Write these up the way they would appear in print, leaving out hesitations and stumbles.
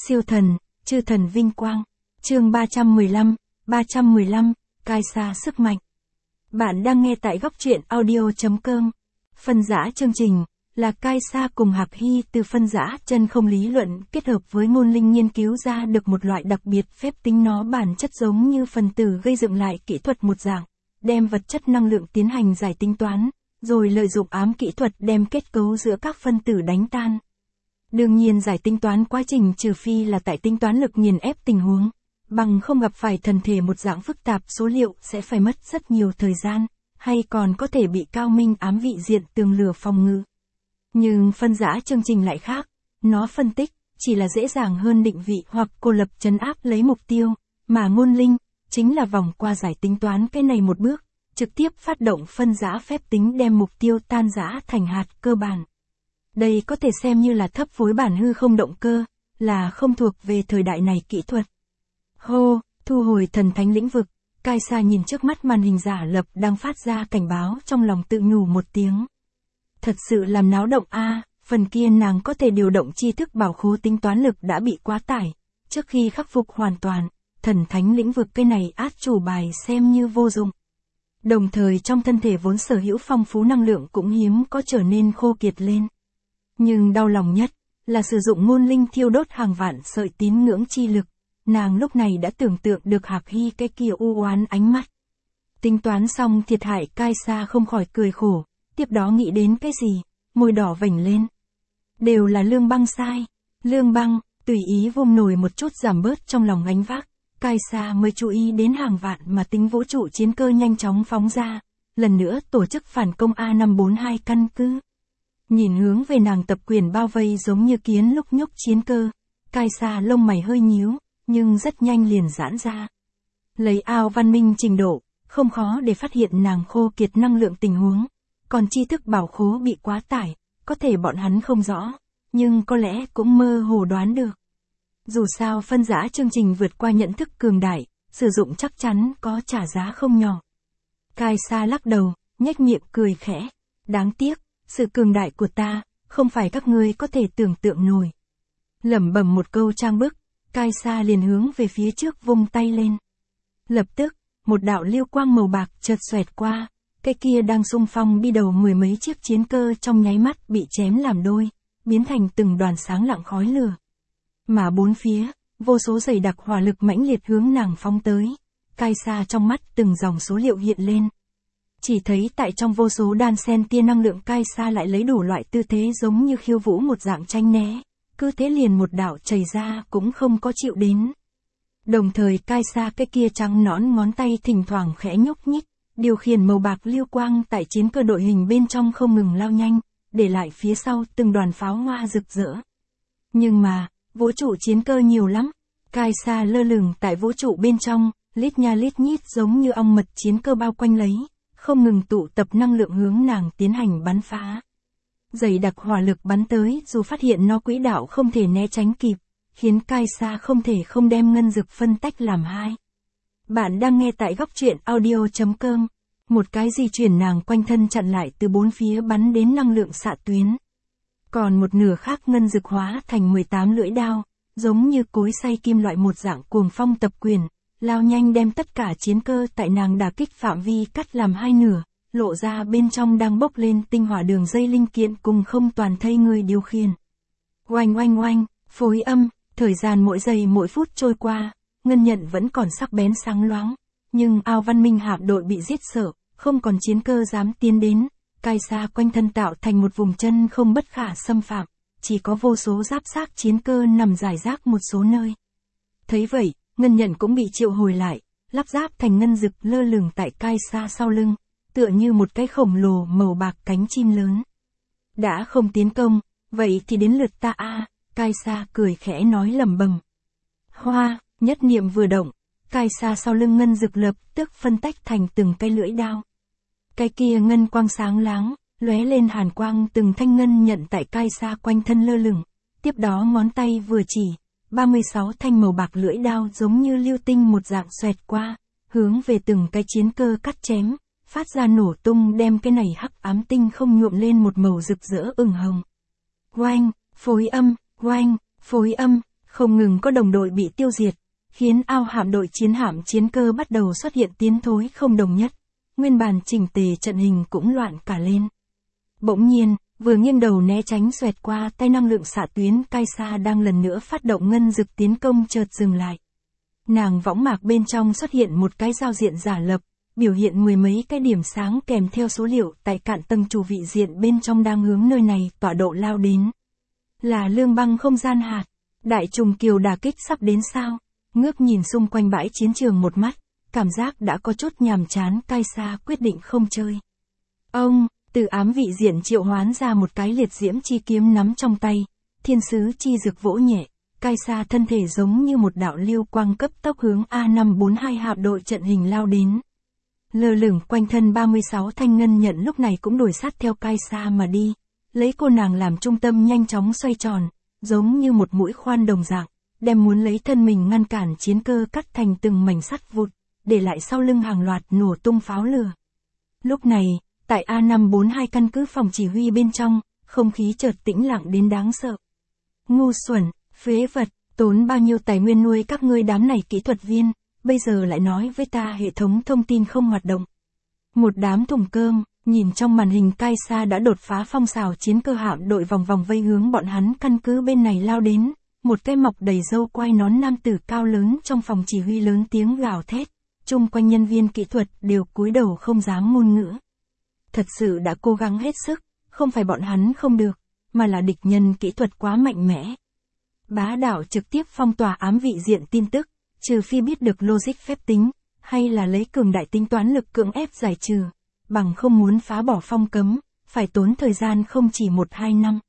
Siêu thần, chư thần vinh quang. Chương 315, cai xa sức mạnh. Bạn đang nghe tại góc truyện audio.com. Phân giã chương trình là cai xa cùng Hạc Hy từ phân giã chân không lý luận kết hợp với ngôn linh nghiên cứu ra được một loại đặc biệt phép tính, nó bản chất giống như phần tử gây dựng lại kỹ thuật một dạng, đem vật chất năng lượng tiến hành giải tính toán, rồi lợi dụng ám kỹ thuật đem kết cấu giữa các phân tử đánh tan. Đương nhiên giải tính toán quá trình trừ phi là tại tính toán lực nghiền ép tình huống, bằng không gặp phải thần thể một dạng phức tạp số liệu sẽ phải mất rất nhiều thời gian, hay còn có thể bị cao minh ám vị diện tường lửa phòng ngự. Nhưng phân giã chương trình lại khác, nó phân tích, chỉ là dễ dàng hơn định vị hoặc cô lập trấn áp lấy mục tiêu, mà ngôn linh, chính là vòng qua giải tính toán cái này một bước, trực tiếp phát động phân giã phép tính đem mục tiêu tan rã thành hạt cơ bản. Đây có thể xem như là thấp phối bản hư không động cơ, là không thuộc về thời đại này kỹ thuật. Hô, thu hồi thần thánh lĩnh vực, cai xa nhìn trước mắt màn hình giả lập đang phát ra cảnh báo, trong lòng tự nhủ một tiếng. Thật sự làm náo động a, phần kia nàng có thể điều động tri thức bảo khố tính toán lực đã bị quá tải. Trước khi khắc phục hoàn toàn, thần thánh lĩnh vực cái này át chủ bài xem như vô dụng. Đồng thời trong thân thể vốn sở hữu phong phú năng lượng cũng hiếm có trở nên khô kiệt lên. Nhưng đau lòng nhất là sử dụng ngôn linh thiêu đốt hàng vạn sợi tín ngưỡng chi lực. Nàng lúc này đã tưởng tượng được Hạc Hy cái kia u oán ánh mắt. Tính toán xong thiệt hại, cai xa không khỏi cười khổ, tiếp đó nghĩ đến cái gì, môi đỏ vểnh lên. Đều là Lương Băng sai. Lương Băng, tùy ý vung nổi một chút giảm bớt trong lòng gánh vác, cai xa mới chú ý đến hàng vạn mà tính vũ trụ chiến cơ nhanh chóng phóng ra, lần nữa tổ chức phản công A542 căn cứ. Nhìn hướng về nàng tập quyền bao vây giống như kiến lúc nhúc chiến cơ, cai xa lông mày hơi nhíu, nhưng rất nhanh liền giãn ra. Lấy ao văn minh trình độ, không khó để phát hiện nàng khô kiệt năng lượng tình huống, còn tri thức bảo khố bị quá tải, có thể bọn hắn không rõ, nhưng có lẽ cũng mơ hồ đoán được. Dù sao phân giã chương trình vượt qua nhận thức cường đại, sử dụng chắc chắn có trả giá không nhỏ. Cai xa lắc đầu, nhếch miệng cười khẽ. Đáng tiếc, sự cường đại của ta, không phải các ngươi có thể tưởng tượng nổi. Lẩm bẩm một câu trang bức, cai xa liền hướng về phía trước vung tay lên. Lập tức, một đạo lưu quang màu bạc chợt xoẹt qua, cái kia đang xung phong đi đầu mười mấy chiếc chiến cơ trong nháy mắt bị chém làm đôi, biến thành từng đoàn sáng lạng khói lửa. Mà bốn phía, vô số dày đặc hỏa lực mãnh liệt hướng nàng phóng tới, cai xa trong mắt từng dòng số liệu hiện lên. Chỉ thấy tại trong vô số đan xen tia năng lượng, cai xa lại lấy đủ loại tư thế giống như khiêu vũ một dạng tranh né, cứ thế liền một đạo chảy ra cũng không có chịu đến. Đồng thời cai xa cái kia trắng nõn ngón tay thỉnh thoảng khẽ nhúc nhích, điều khiển màu bạc lưu quang tại chiến cơ đội hình bên trong không ngừng lao nhanh, để lại phía sau từng đoàn pháo hoa rực rỡ. Nhưng mà, vũ trụ chiến cơ nhiều lắm, cai xa lơ lửng tại vũ trụ bên trong, lít nha lít nhít giống như ong mật chiến cơ bao quanh lấy, không ngừng tụ tập năng lượng hướng nàng tiến hành bắn phá. Dày đặc hỏa lực bắn tới, dù phát hiện nó quỹ đạo không thể né tránh kịp, khiến cai xa không thể không đem ngân dực phân tách làm hai. Bạn đang nghe tại góc truyện audio.com. Một cái di chuyển nàng quanh thân chặn lại từ bốn phía bắn đến năng lượng xạ tuyến. Còn một nửa khác ngân dực hóa thành 18 lưỡi đao, giống như cối xay kim loại một dạng cuồng phong tập quyền, lao nhanh đem tất cả chiến cơ tại nàng đả kích phạm vi cắt làm hai nửa, lộ ra bên trong đang bốc lên tinh hỏa đường dây linh kiện cùng không toàn thây người điều khiển. Oanh oanh oanh, phối âm, thời gian mỗi giây mỗi phút trôi qua, ngân nhận vẫn còn sắc bén sáng loáng, nhưng ao văn minh hạm đội bị giết sợ, không còn chiến cơ dám tiến đến, cai xa quanh thân tạo thành một vùng chân không bất khả xâm phạm, chỉ có vô số giáp xác chiến cơ nằm rải rác một số nơi. Thấy vậy, ngân nhận cũng bị triệu hồi lại, lắp ráp thành ngân dực lơ lửng tại cai xa sau lưng, tựa như một cái khổng lồ màu bạc cánh chim lớn. Đã không tiến công, vậy thì đến lượt ta a, cai xa cười khẽ nói lẩm bẩm. Hoa, nhất niệm vừa động, cai xa sau lưng ngân dực lập tức phân tách thành từng cây lưỡi đao. Cái kia ngân quang sáng láng, lóe lên hàn quang, từng thanh ngân nhận tại cai xa quanh thân lơ lửng, tiếp đó ngón tay vừa chỉ, 36 thanh màu bạc lưỡi đao giống như lưu tinh một dạng xoẹt qua, hướng về từng cái chiến cơ cắt chém, phát ra nổ tung đem cái này hắc ám tinh không nhuộm lên một màu rực rỡ ửng hồng. Oanh, phối âm, Không ngừng có đồng đội bị tiêu diệt, khiến ao hạm đội chiến hạm chiến cơ bắt đầu xuất hiện tiến thối không đồng nhất. Nguyên bản chỉnh tề trận hình cũng loạn cả lên. Bỗng nhiên, vừa nghiêng đầu né tránh xoẹt qua tay năng lượng xạ tuyến Kaisa đang lần nữa phát động ngân dực tiến công chợt dừng lại. Nàng võng mạc bên trong xuất hiện một cái giao diện giả lập, biểu hiện mười mấy cái điểm sáng kèm theo số liệu tại cạn tầng chủ vị diện bên trong đang hướng nơi này tọa độ lao đến. Là lương băng không gian hạt, đại trùng kiều đả kích sắp đến sao? Ngước nhìn xung quanh bãi chiến trường một mắt, cảm giác đã có chút nhàm chán, Kaisa quyết định không chơi. Ông, từ ám vị diện triệu hoán ra một cái liệt diễm chi kiếm nắm trong tay, thiên sứ chi dược vỗ nhẹ, Kaisa thân thể giống như một đạo lưu quang cấp tốc hướng A542 hạm đội trận hình lao đến. Lơ lửng quanh thân 36 thanh ngân nhận lúc này cũng đuổi sát theo Kaisa mà đi, lấy cô nàng làm trung tâm nhanh chóng xoay tròn, giống như một mũi khoan đồng dạng, đem muốn lấy thân mình ngăn cản chiến cơ cắt thành từng mảnh sắt vụt, để lại sau lưng hàng loạt nổ tung pháo lửa. Lúc này, tại A542 căn cứ phòng chỉ huy bên trong, không khí chợt tĩnh lặng đến đáng sợ. Ngu xuẩn, phế vật, tốn bao nhiêu tài nguyên nuôi các ngươi đám này kỹ thuật viên, bây giờ lại nói với ta hệ thống thông tin không hoạt động. Một đám thùng cơm, nhìn trong màn hình Kaisa đã đột phá phong xào chiến cơ hạm đội vòng vòng vây hướng bọn hắn căn cứ bên này lao đến, một cái mọc đầy râu quai nón nam tử cao lớn trong phòng chỉ huy lớn tiếng gào thét, chung quanh nhân viên kỹ thuật đều cúi đầu không dám ngôn ngữ. Thật sự đã cố gắng hết sức, không phải bọn hắn không được, mà là địch nhân kỹ thuật quá mạnh mẽ. Bá đạo trực tiếp phong tỏa ám vị diện tin tức, trừ phi biết được logic phép tính, hay là lấy cường đại tính toán lực cưỡng ép giải trừ, bằng không muốn phá bỏ phong cấm, phải tốn thời gian không chỉ 1-2 năm.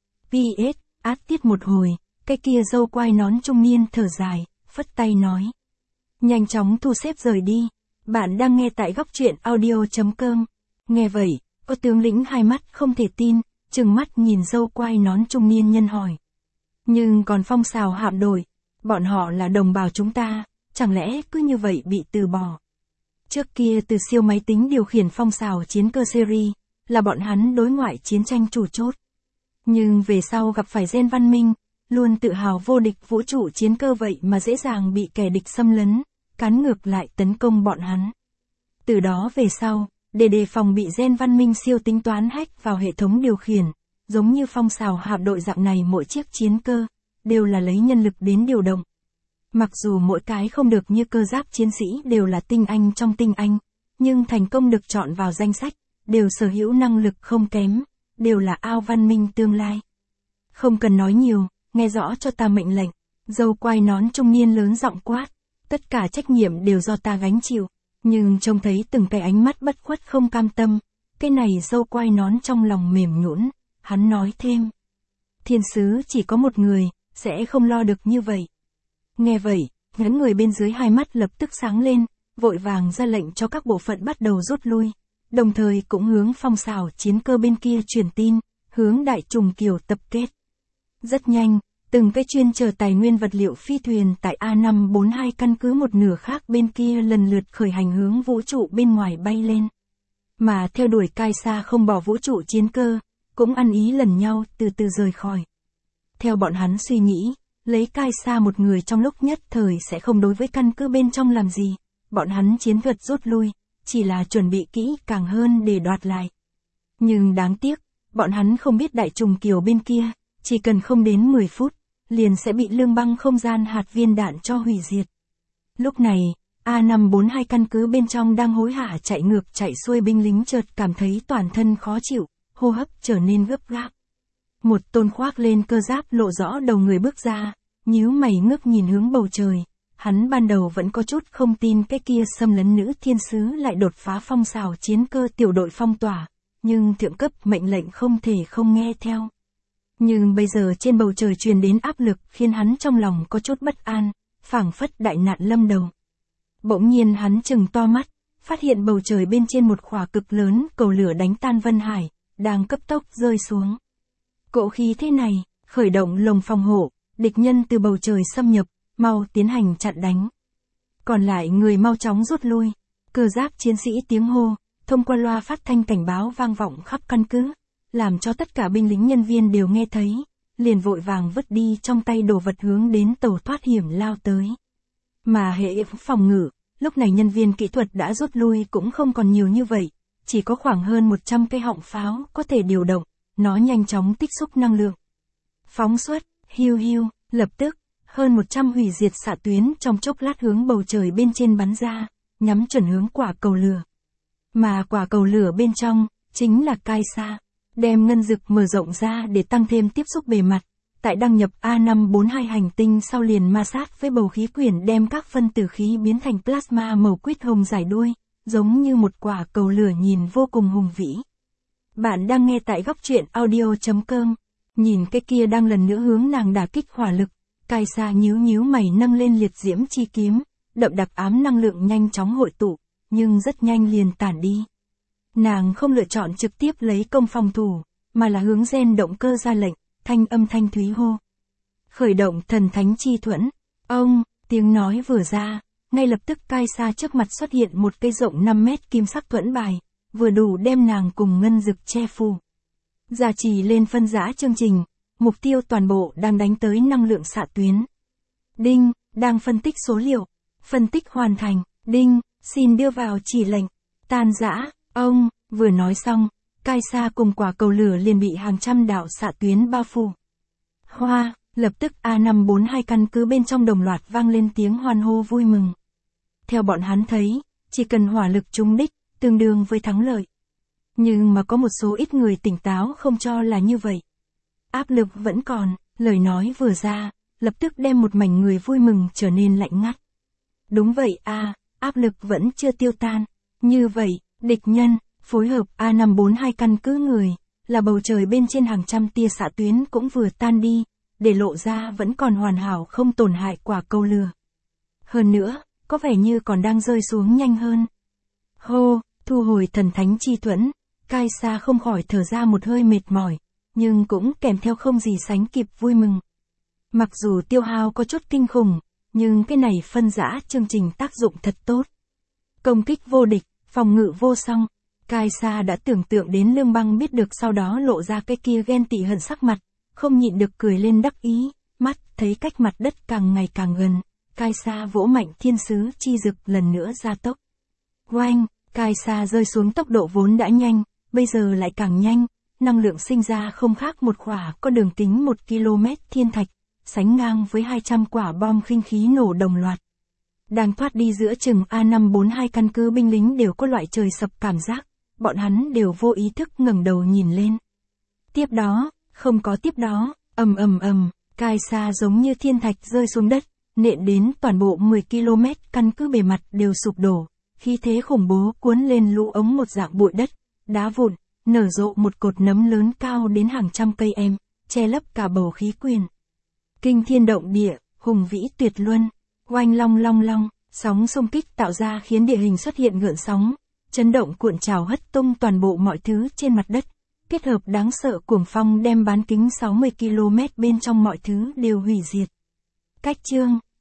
PS, át tiết một hồi, cái kia râu quai nón trung niên thở dài, phất tay nói. Nhanh chóng thu xếp rời đi, bạn đang nghe tại góc truyện audio.com. Nghe vậy, có tướng lĩnh hai mắt không thể tin, trừng mắt nhìn râu quai nón trung niên nhân hỏi. Nhưng còn phong xào hạm đội, bọn họ là đồng bào chúng ta, chẳng lẽ cứ như vậy bị từ bỏ? Trước kia từ siêu máy tính điều khiển phong xào chiến cơ series, là bọn hắn đối ngoại chiến tranh chủ chốt. Nhưng về sau gặp phải gen văn minh, luôn tự hào vô địch vũ trụ chiến cơ vậy mà dễ dàng bị kẻ địch xâm lấn, cắn ngược lại tấn công bọn hắn. Từ đó về sau, để đề phòng bị gen văn minh siêu tính toán hack vào hệ thống điều khiển, giống như phong xào hạm đội dạng này mỗi chiếc chiến cơ, đều là lấy nhân lực đến điều động. Mặc dù mỗi cái không được như cơ giáp chiến sĩ đều là tinh anh trong tinh anh, nhưng thành công được chọn vào danh sách, đều sở hữu năng lực không kém, đều là ao văn minh tương lai. Không cần nói nhiều, nghe rõ cho ta mệnh lệnh, râu quai nón trung niên lớn giọng quát, tất cả trách nhiệm đều do ta gánh chịu, nhưng trông thấy từng cái ánh mắt bất khuất không cam tâm, cái này râu quai nón trong lòng mềm nhũn, hắn nói thêm. Thiên sứ chỉ có một người, sẽ không lo được như vậy. Nghe vậy, những người bên dưới hai mắt lập tức sáng lên, vội vàng ra lệnh cho các bộ phận bắt đầu rút lui, đồng thời cũng hướng phong xào chiến cơ bên kia truyền tin, hướng đại trùng kiều tập kết. Rất nhanh, từng cái chuyên chở tài nguyên vật liệu phi thuyền tại A542 căn cứ một nửa khác bên kia lần lượt khởi hành hướng vũ trụ bên ngoài bay lên. Mà theo đuổi Kaisa không bỏ vũ trụ chiến cơ, cũng ăn ý lần nhau từ từ rời khỏi. Theo bọn hắn suy nghĩ, lấy Kaisa một người trong lúc nhất thời sẽ không đối với căn cứ bên trong làm gì, bọn hắn chiến thuật rút lui, chỉ là chuẩn bị kỹ càng hơn để đoạt lại. Nhưng đáng tiếc, bọn hắn không biết đại trùng kiều bên kia, chỉ cần không đến 10 phút, liền sẽ bị lương băng không gian hạt viên đạn cho hủy diệt. Lúc này, A542 căn cứ bên trong đang hối hả chạy ngược chạy xuôi binh lính chợt cảm thấy toàn thân khó chịu, hô hấp trở nên gấp gáp. Một tôn khoác lên cơ giáp lộ rõ đầu người bước ra, nhíu mày ngước nhìn hướng bầu trời, hắn ban đầu vẫn có chút không tin cái kia xâm lấn nữ thiên sứ lại đột phá phong xào chiến cơ tiểu đội phong tỏa, nhưng thượng cấp mệnh lệnh không thể không nghe theo. Nhưng bây giờ trên bầu trời truyền đến áp lực khiến hắn trong lòng có chút bất an, phảng phất đại nạn lâm đầu. Bỗng nhiên hắn trừng to mắt, phát hiện bầu trời bên trên một khỏa cực lớn cầu lửa đánh tan Vân Hải, đang cấp tốc rơi xuống. Cỗ khí thế này, khởi động lồng phòng hộ, địch nhân từ bầu trời xâm nhập, mau tiến hành chặn đánh. Còn lại người mau chóng rút lui, cơ giáp chiến sĩ tiếng hô, thông qua loa phát thanh cảnh báo vang vọng khắp căn cứ, làm cho tất cả binh lính nhân viên đều nghe thấy, liền vội vàng vứt đi trong tay đồ vật hướng đến tàu thoát hiểm lao tới. Mà hệ phòng ngự, lúc này nhân viên kỹ thuật đã rút lui cũng không còn nhiều như vậy, chỉ có khoảng hơn 100 cây họng pháo có thể điều động, nó nhanh chóng tích xúc năng lượng. Phóng xuất, hiu hiu, lập tức, hơn 100 hủy diệt xạ tuyến trong chốc lát hướng bầu trời bên trên bắn ra, nhắm chuẩn hướng quả cầu lửa. Mà quả cầu lửa bên trong, chính là Kaisa, đem ngân dực mở rộng ra để tăng thêm tiếp xúc bề mặt. Tại đăng nhập A542 hành tinh sau liền ma sát với bầu khí quyển đem các phân tử khí biến thành plasma màu quýt hồng dài đuôi, giống như một quả cầu lửa nhìn vô cùng hùng vĩ. Bạn đang nghe tại góc truyện audio.com. Nhìn cái kia đang lần nữa hướng nàng đả kích hỏa lực, Kaisa nhíu nhíu mày nâng lên liệt diễm chi kiếm, đậm đặc ám năng lượng nhanh chóng hội tụ, nhưng rất nhanh liền tản đi. Nàng không lựa chọn trực tiếp lấy công phòng thủ, mà là hướng gen động cơ ra lệnh, thanh âm thanh thúy hô. Khởi động thần thánh chi thuẫn. Ông, tiếng nói vừa ra, ngay lập tức Kaisa trước mặt xuất hiện một cây rộng 5 mét kim sắc thuẫn bài, vừa đủ đem nàng cùng ngân dực che phủ. Gia trì lên phân giã chương trình, mục tiêu toàn bộ đang đánh tới năng lượng xạ tuyến. Đinh, đang phân tích số liệu. Phân tích hoàn thành. Đinh, xin đưa vào chỉ lệnh. Tan rã. Ông, vừa nói xong, Kaisa cùng quả cầu lửa liền bị hàng trăm đạo xạ tuyến bao phủ. Hoa, lập tức A542 căn cứ bên trong đồng loạt vang lên tiếng hoan hô vui mừng. Theo bọn hắn thấy, chỉ cần hỏa lực trúng đích, tương đương với thắng lợi. Nhưng mà có một số ít người tỉnh táo không cho là như vậy. Áp lực vẫn còn, lời nói vừa ra, lập tức đem một mảnh người vui mừng trở nên lạnh ngắt. Đúng vậy áp lực vẫn chưa tiêu tan. Như vậy, địch nhân, phối hợp A542 căn cứ người, là bầu trời bên trên hàng trăm tia xạ tuyến cũng vừa tan đi, để lộ ra vẫn còn hoàn hảo không tổn hại quả cầu lửa. Hơn nữa, có vẻ như còn đang rơi xuống nhanh hơn. Hô, thu hồi thần thánh chi thuẫn, Kaisa không khỏi thở ra một hơi mệt mỏi, nhưng cũng kèm theo không gì sánh kịp vui mừng. Mặc dù tiêu hao có chút kinh khủng, nhưng cái này phân giã chương trình tác dụng thật tốt. Công kích vô địch, phòng ngự vô song. Kaisa đã tưởng tượng đến Lương Băng biết được sau đó lộ ra cái kia ghen tị hận sắc mặt, không nhịn được cười lên đắc ý, mắt thấy cách mặt đất càng ngày càng gần, Kaisa vỗ mạnh thiên sứ chi dực lần nữa gia tốc. Oanh, Kaisa rơi xuống tốc độ vốn đã nhanh, bây giờ lại càng nhanh, năng lượng sinh ra không khác một quả có đường kính 1 km thiên thạch, sánh ngang với 200 quả bom khinh khí nổ đồng loạt. Đang thoát đi giữa chừng A542 căn cứ binh lính đều có loại trời sập cảm giác, bọn hắn đều vô ý thức ngẩng đầu nhìn lên. Tiếp đó, không có tiếp đó, ầm, Kaisa giống như thiên thạch rơi xuống đất, nện đến toàn bộ 10 km căn cứ bề mặt đều sụp đổ, khí thế khủng bố cuốn lên lũ ống một dạng bụi đất, đá vụn, nở rộ một cột nấm lớn cao đến hàng trăm cây em, che lấp cả bầu khí quyển. Kinh thiên động địa, hùng vĩ tuyệt luân, oanh long, sóng xung kích tạo ra khiến địa hình xuất hiện gợn sóng, chấn động cuộn trào hất tung toàn bộ mọi thứ trên mặt đất, kết hợp đáng sợ cuồng phong đem bán kính 60 km bên trong mọi thứ đều hủy diệt. Cách chương,